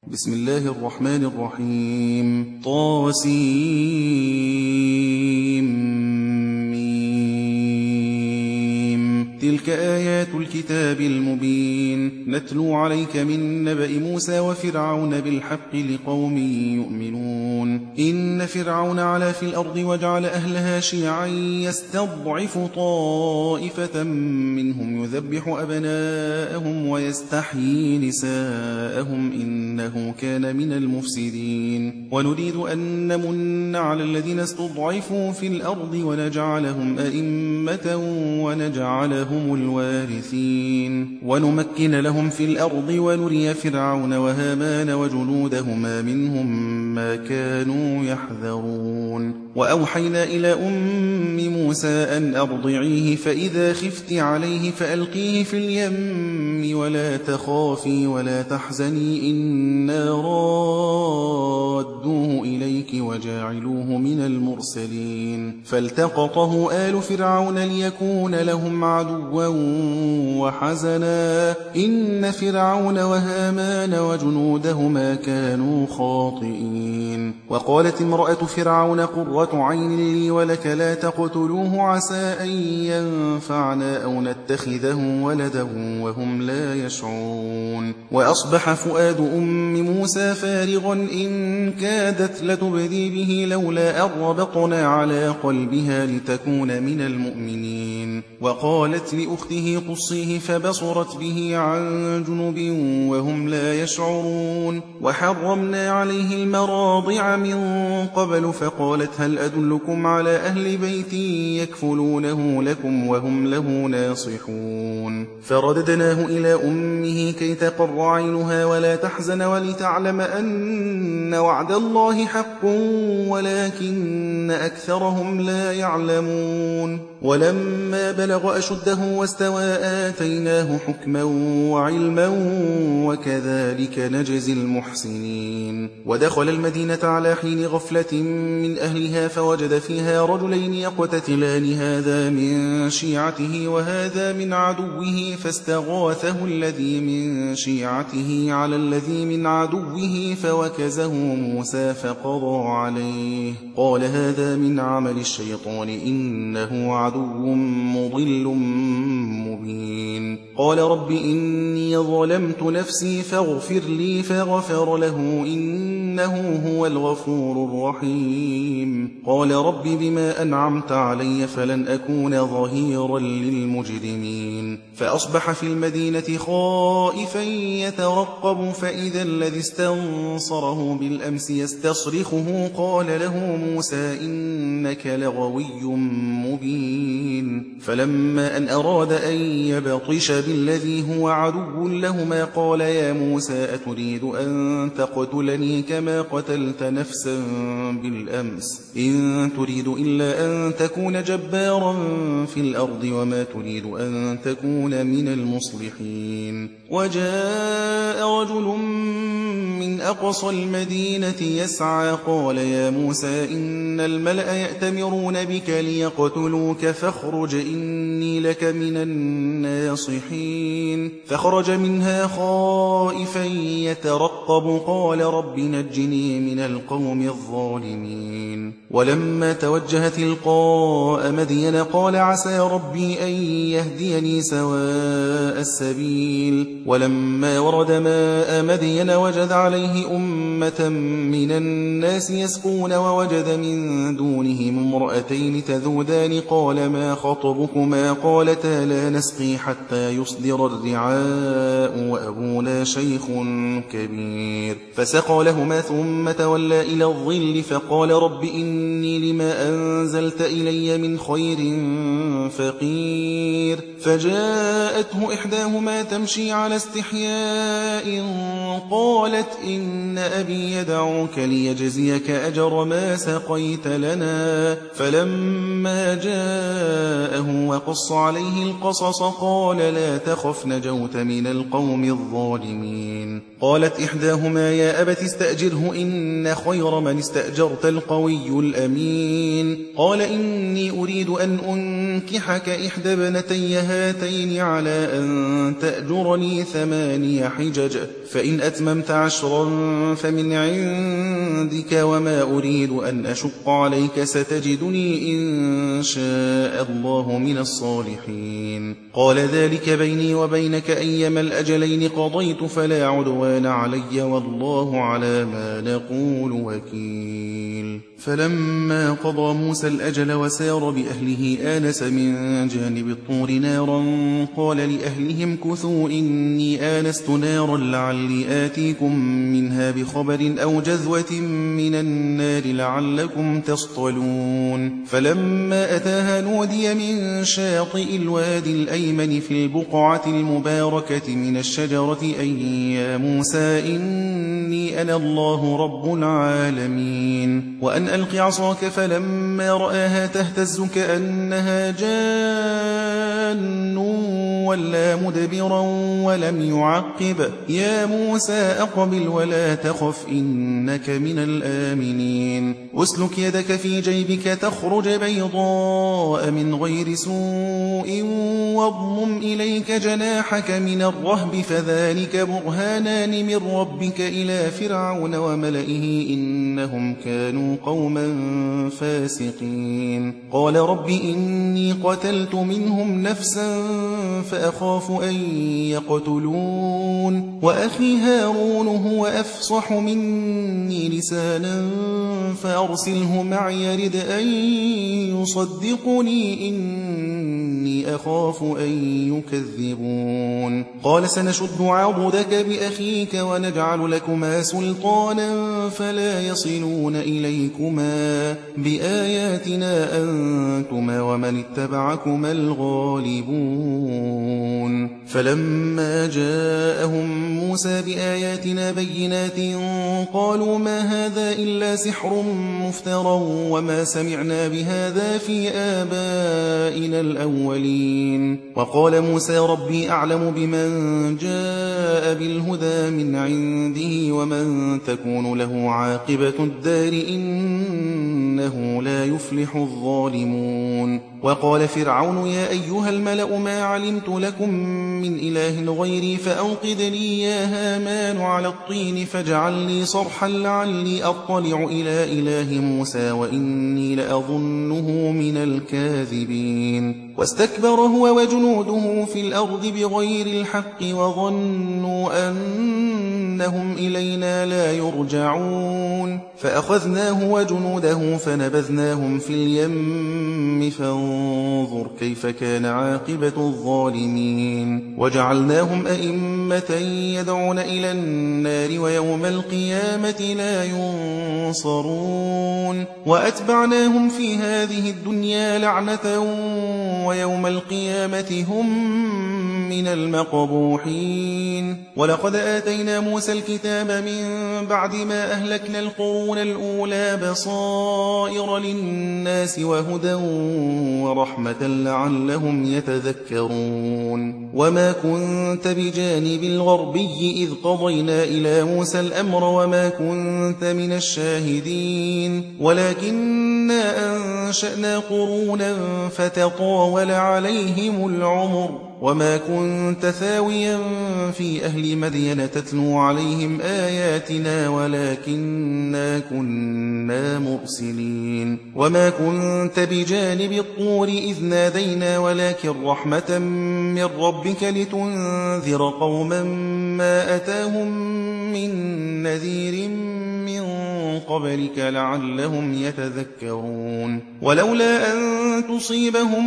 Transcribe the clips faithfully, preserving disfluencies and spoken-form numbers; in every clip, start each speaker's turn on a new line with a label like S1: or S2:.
S1: بسم الله الرحمن الرحيم. طاسيم. تلك آيات الكتاب المبين نتلو عليك من نبأ موسى وفرعون بالحق لقوم يؤمنون. إن فرعون علا في الأرض وجعل أهلها شيعا يستضعف طائفة منهم يذبح أبناءهم ويستحيي نساءهم إنه كان من المفسدين. ونريد أن نمن على الذين استضعفوا في الأرض ونجعلهم أئمة ونجعلهم الوارثين ونمكن لهم في الأرض ونري فرعون وهامان وجنودهما منهم ما كانوا يحذرون. وأوحينا إلى أم موسى أن أرضعيه فإذا خفت عليه فألقيه في اليم ولا تخافي ولا تحزني إنا رادوه إليك وجاعلوه من المرسلين. فالتقطه آل فرعون ليكون لهم عدوا وحزنا إن فرعون وهامان وجنودهما كانوا خاطئين. وقالت امرأة فرعون قرة عين لي ولك لا تقتلوه عسى أن ينفعنا أو نتخذه ولدا وهم لا يشعرون. وأصبح فؤاد أم موسى فارغا إن كادت لتبدي به لولا أن ربطنا على قلبها لتكون من المؤمنين. وقالت لأخته قصيه فبصرت به عن جنب وهم لا يشعرون. وحرمنا عليه المراضع من قبل فقالت هل أدلكم على أهل بيت يكفلونه لكم وهم له ناصحون. فرددناه إلى أمه كي تقر عينها ولا تحزن ولتعلم أن وعد الله حق ولكن أكثرهم لا يعلمون. ولما بلغ أشده واستوى آتيناه حكما وعلما وكذلك نجزي المحسنين. ودخل المدينة على حين غفلة من أهلها فوجد فيها رجلين يقتتلان هذا من شيعته وهذا من عدوه فاستغاثه الذي من شيعته على الذي من عدوه فوكزه موسى فقضى عليه قال هذا من عمل الشيطان إنه عدو مضل مبين. قال رب إني ظلمت نفسي فاغفر لي فغفر له إنه هو الغفور الرحيم. قال رب بما أنعمت علي فلن أكون ظهيرا للمجرمين. فأصبح في المدينة خائفا يترقب فإذا الذي استنصره بالأمس يستصرخه قال له موسى إنك لغوي مبين. فلما أن أراد أن يبطش بالذي هو عدو لهما قال يا موسى أتريد أن تقتلني كما قتلت نفسا بالأمس إن تريد إلا أن تكون جبارا في الأرض وما تريد أن تكون من المصلحين. وجاء رجل من أقصى المدينة يسعى قال يا موسى إن الملأ يأتمرون بك ليقتلوك فاخرج إني لك من الناصحين. فخرج منها خائفا يترقب قال رب نجني من القوم الظالمين. ولما توجه تلقاء مدين قال عسى ربي أن يهديني سواء السبيل. ولما ورد ماء مدين وجد عليه أمة من الناس يسقون ووجد من دونهم امرأتين تذودان قال ما خطبكما قالتا لا نسقي حتى يصدر الرعاء وأبونا شيخ كبير. فسقى لهما ثم تولى إلى الظل فقال رب إني لما أنزلت إلي من خير فقير. فجاءته إحداهما تمشي على استحياء قالت إن أبي يدعوك ليجزيك أجر ما سقيت لنا. فلما جاءه وقص عليه القصص قال لا تخف نجوت من القوم الظالمين. قالت إحداهما يا أبت استأجره إن خير من استأجرت القوي الأمين. قال إني أريد أن أنكحك إحدى ابنتي هاتين على أن تأجرني ثماني حجج فإن أتممت عشرا فمن عندك وما أريد أن أشق عليك ستجدني إن شاء الله من الصالحين. قال ذلك بيني وبينك أيما الأجلين قضيت فلا عدوان علي والله على ما نقول وكيل. فلما قضى موسى الأجل وسار بأهله آنس من جانب الطور نارا قال لأهلهم كثوا إني آنست نارا لعلي آتيكم منها بخبر أو جذوة من النار لعلكم تصطلون. فلما أتاها نودي من شاطئ الوادي الأيمن في البقعة المباركة من الشجرة أن يا موسى إني أنا الله رب العالمين وأن ألق عصاك. فلما رآها تهتز كأنها جان ولا مدبرا ولم يعقب يا موسى أقبل ولا تخف إنك من الآمنين. أسلك يدك في جيبك تخرج بيضاء من غير سوء واضمم إليك جناحك من الرهب فذلك برهانان من ربك إلى فرعون وملئه إنهم كانوا قوما فاسقين. قال رب إني قتلت منهم نفسا فأخاف أن يقتلون وأخي هارون هو أفصح مني لسانا فأرسله معي يرد أن يصدقني إني أخاف أن يكذبون. قال سنشد عضدك بأخيك ونجعل لكما سلطانا فلا يصلون إليكما بآياتنا أنتما ومن اتبعكما الغالبون. فلما جاءهم موسى بآياتنا بينات قالوا ما هذا إلا سحر مفترى وما سمعنا بهذا في آبائنا الأولين. وقال موسى ربي أعلم بمن جاء بالهدى من عنده ومن تكون له عاقبة الدار إنه لا يفلح الظالمون. وقال فرعون يا أيها الملأ ما علمت لكم من إله غيري فأوقد لي يا هامان على الطين فاجعل لي صرحا لعلي أطلع إلى إله موسى وإني لأظنه من الكاذبين. واستكبر هو وجنوده في الأرض بغير الحق وظنوا أنهم إلينا لا يرجعون فأخذناه وجنوده فنبذناهم في اليم فانظر كيف كان عاقبة الظالمين. وجعلناهم أئمة يدعون إلى النار ويوم القيامة لا ينصرون. وأتبعناهم في هذه الدنيا لعنة ويوم القيامة هم من المقبوحين. ولقد آتينا موسى الكتاب من بعد ما أهلكنا القرون الأولى بصائر للناس وهدى ورحمة لعلهم يتذكرون. وما كنت بجانب الغربي إذ قضينا إلى موسى الأمر وما كنت من الشاهدين ولكننا أنشأنا قرونا فتطاول عليهم العمر وما كنت ثاويا في أهل مدين تتلو عليهم آياتنا ولكننا كنا مرسلين. وما كنت بجانب الطور إذ نادينا ولكن رحمة من ربك لتنذر قوما ما أتاهم من نذير من قبلك لعلهم يتذكرون. ولولا أن تصيبهم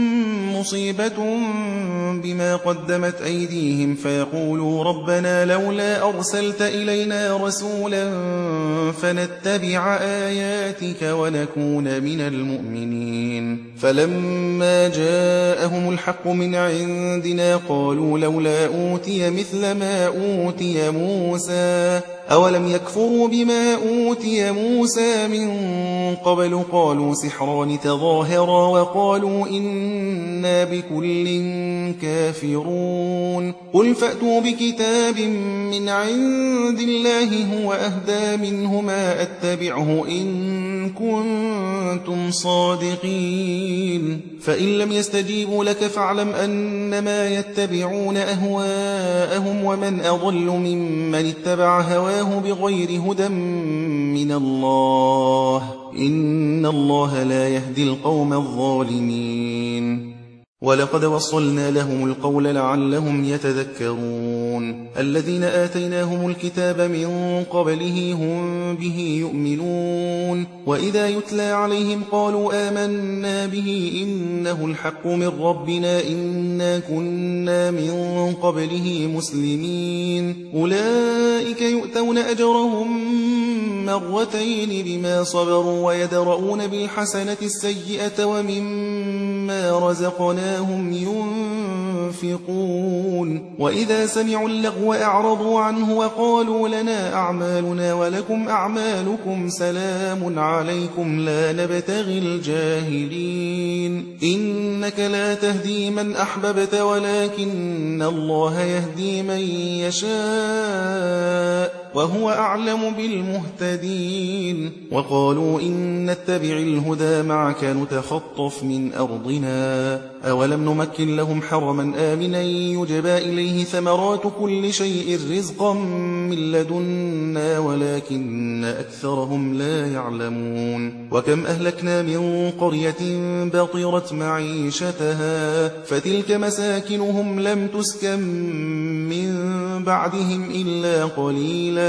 S1: مصيبة بما قدمت أيديهم فيقولوا ربنا لولا أرسلت إلينا رسولا فنتبع آياتك ونكون من المؤمنين فلما جاءهم الحق من عندنا قالوا لولا أوتي مثل ما أوتي موسى أولم يكفروا بما أوتي موسى من قبل قالوا سحران تظاهرا وقالوا إنا بكل كافرون قل فأتوا بكتاب من عند الله هو أهدى منهما أتبعه إن كنتم صادقين فإن لم يستجيبوا لك فاعلم أنما يتبعون أهواءهم ومن أضل ممن اتبع هواه بغير هدى من الله إن الله لا يهدي القوم الظالمين ولقد وصلنا لهم القول لعلهم يتذكرون الذين آتيناهم الكتاب من قبله هم به يؤمنون وإذا يتلى عليهم قالوا آمنا به إنه الحق من ربنا إنا كنا من قبله مسلمين أولئك يؤتون أجرهم مرتين بما صبروا ويدرؤون بالحسنة السيئة ومما رزقناهم ينفقون وإذا سمعوا اللغو أعرضوا عنه وقالوا لنا أعمالنا ولكم أعمالكم سلام عليكم لا نبتغي الجاهلين إنك لا تهدي من أحببت ولكن الله يهدي من يشاء وهو أعلم بالمهتدين وقالوا إن نتبع الهدى معك نتخطف من أرضنا أولم نمكن لهم حرما آمنا يجبى إليه ثمرات كل شيء رزقا من لدنا ولكن أكثرهم لا يعلمون وكم أهلكنا من قرية بطرت معيشتها فتلك مساكنهم لم تسكن من بعدهم إلا قليلا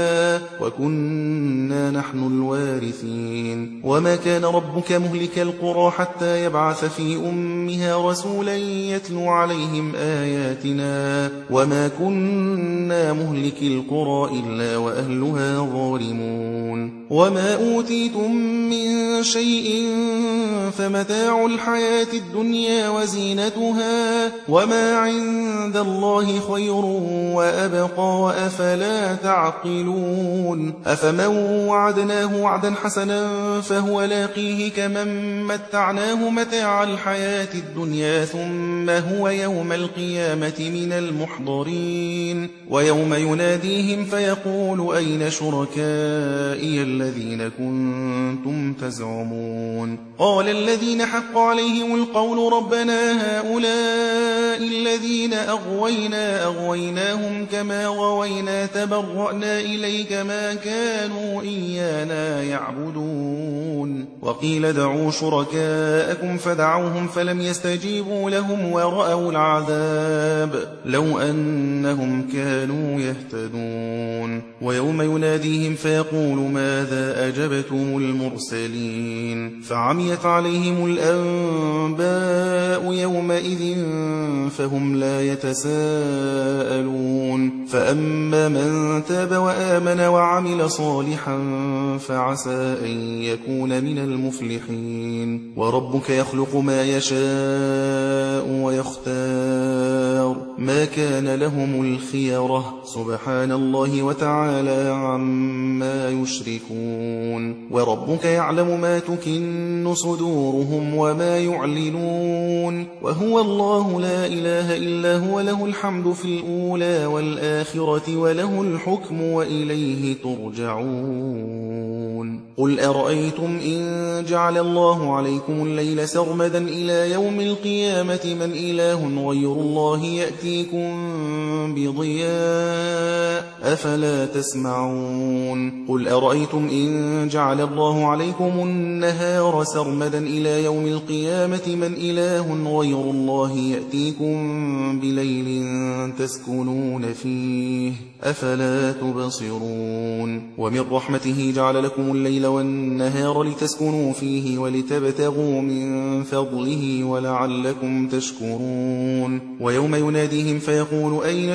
S1: وكنا نحن الوارثين وما كان ربك مهلك القرى حتى يبعث في أمها رسولا يتلو عليهم آياتنا وما كنا مهلك القرى إلا وأهلها ظالمون وما أوتيتم من شيء فمتاع الحياة الدنيا وزينتها وما عند الله خير وأبقى أفلا تعقلون أفمن وعدناه وعدا حسنا فهو لاقيه كمن متعناه متاع الحياة الدنيا ثم هو يوم القيامة من المحضرين ويوم يناديهم فيقول أين شركائي الذين كنتم تزعمون قال الذين حق عليهم القول ربنا هؤلاء الذين أغوينا أغويناهم كما غوينا تبرأنا إليك ما كانوا إيانا يعبدون وقيل ادعوا شركاءكم فدعوهم فلم يستجيبوا لهم ورأوا العذاب لو أنهم كانوا يهتدون ويوم يناديهم فيقول ماذا أجبتم المرسلين فعميت عليهم الأنباء يومئذ فهم لا يتساءلون فأما من تاب وآمن وعمل صالحا فعسى أن يكون من المفلحين وربك يخلق ما يشاء ويختار ما كان لهم الخيرة سبحان الله وتعالى عما يشركون وربك يعلم ما تكن صدورهم وما يعلنون وهو الله لا إله إلا هو له الحمد في الأولى والآخرة وله الحكم وإليه ترجعون قل أرأيتم إن جعل الله عليكم الليل سرمدا إلى يوم القيامة من إله غير الله يأتيكم بضياء أفلا تسمعون قل أرأيتم إن جعل الله عليكم النهار سرمدا إلى يوم القيامة من إله غير الله يأتيكم بليل تسكنون فيه أفلا تبصرون ومن رحمته جعل لكم الليل والنهار لتسكنوا فيه ولتبتغوا من فضله ولعلكم تشكرون ويوم يناديهم فيقول أين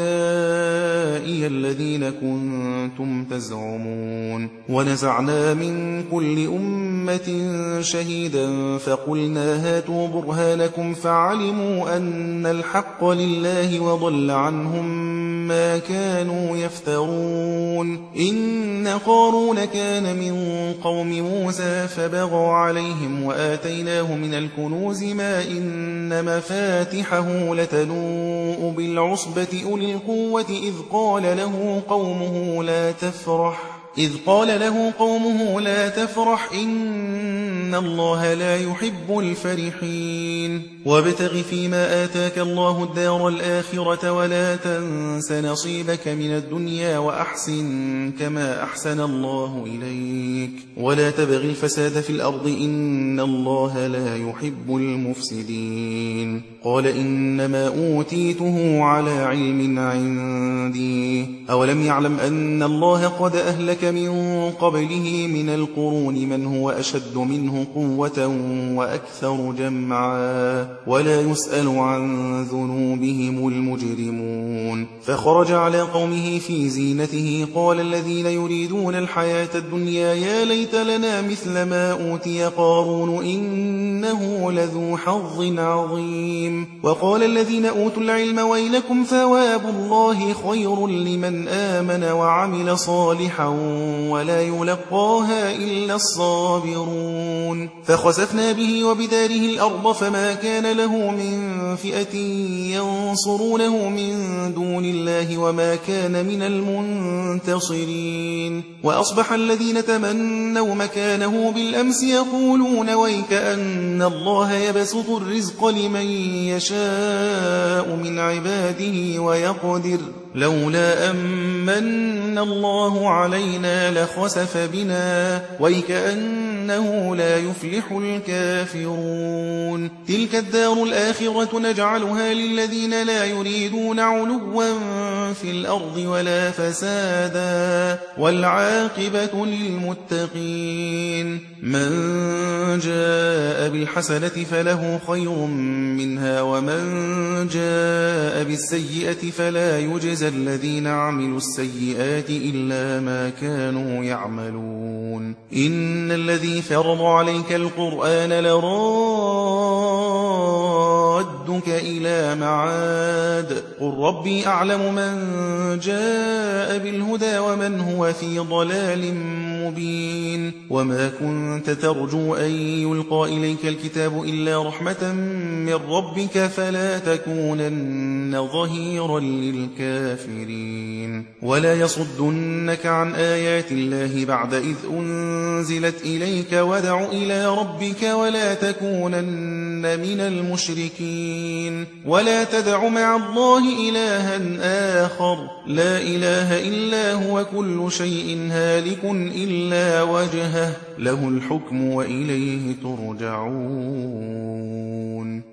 S1: شركائي الذين كنتم تزعمون ونزعنا من كل أمة شهيدا فقلنا هاتوا برهانكم فعلموا أن الحق لله وضل عنهم ما كانوا يفترون إن قارون كان من قوم موسى فبغى عليهم وآتيناه من الكنوز ما إن مفاتحه لتنوء بالعصبة أولي القوة إذ قال له قومه لا تفرح إذ قال له قومه لا تفرح إن الله لا يحب الفرحين وابتغ فيما آتاك الله الدار الآخرة ولا تنس نصيبك من الدنيا وأحسن كما أحسن الله إليك ولا تبغ الفساد في الأرض إن الله لا يحب المفسدين قال إنما أوتيته على علم عندي أولم يعلم أن الله قد أهلك من قبله من القرون من هو أشد منه قوة وأكثر جمعا ولا يسأل عن ذنوبهم المجرمون فخرج على قومه في زينته قال الذين يريدون الحياة الدنيا يا ليت لنا مثل ما أوتي قارون إنه لذو حظ عظيم وقال الذين أوتوا العلم ويلكم ثواب الله خير لمن آمن وعمل صالحا ولا يلقاها إلا الصابرون فخسفنا به وبداره الأرض فما كان له من فئة ينصرونه من دون الله وما كان من المنتصرين وأصبح الذين تمنوا مكانه بالأمس يقولون ويك أن الله يبسط الرزق لمن يشاء من عباده ويقدر لولا أمن الله علينا لخسف بنا ويكأنه لا يفلح الكافرون تلك الدار الآخرة نجعلها للذين لا يريدون علوا في الأرض ولا فسادا والعاقبة للمتقين من جاء بالحسنة فله خير منها ومن جاء بالسيئة فلا يجزى الذين عملوا السيئات إلا ما كانوا يعملون إن الذي فرض عليك القرآن لرادك إلى معاد قل ربي أعلم من جاء بالهدى ومن هو في ضلال مبين وما كنت ترجو أن يلقى إليك الكتاب إلا رحمة من ربك فلا تكونن ظهيرا للكافرين ولا يصدنك عن آيات الله بعد إذ أنزلت إليك ودع إلى ربك ولا تكونن من المشركين ولا تدع مع الله إلها آخر لا إله إلا هو كل شيء هالك إلا وجهه له الحكم وإليه ترجعون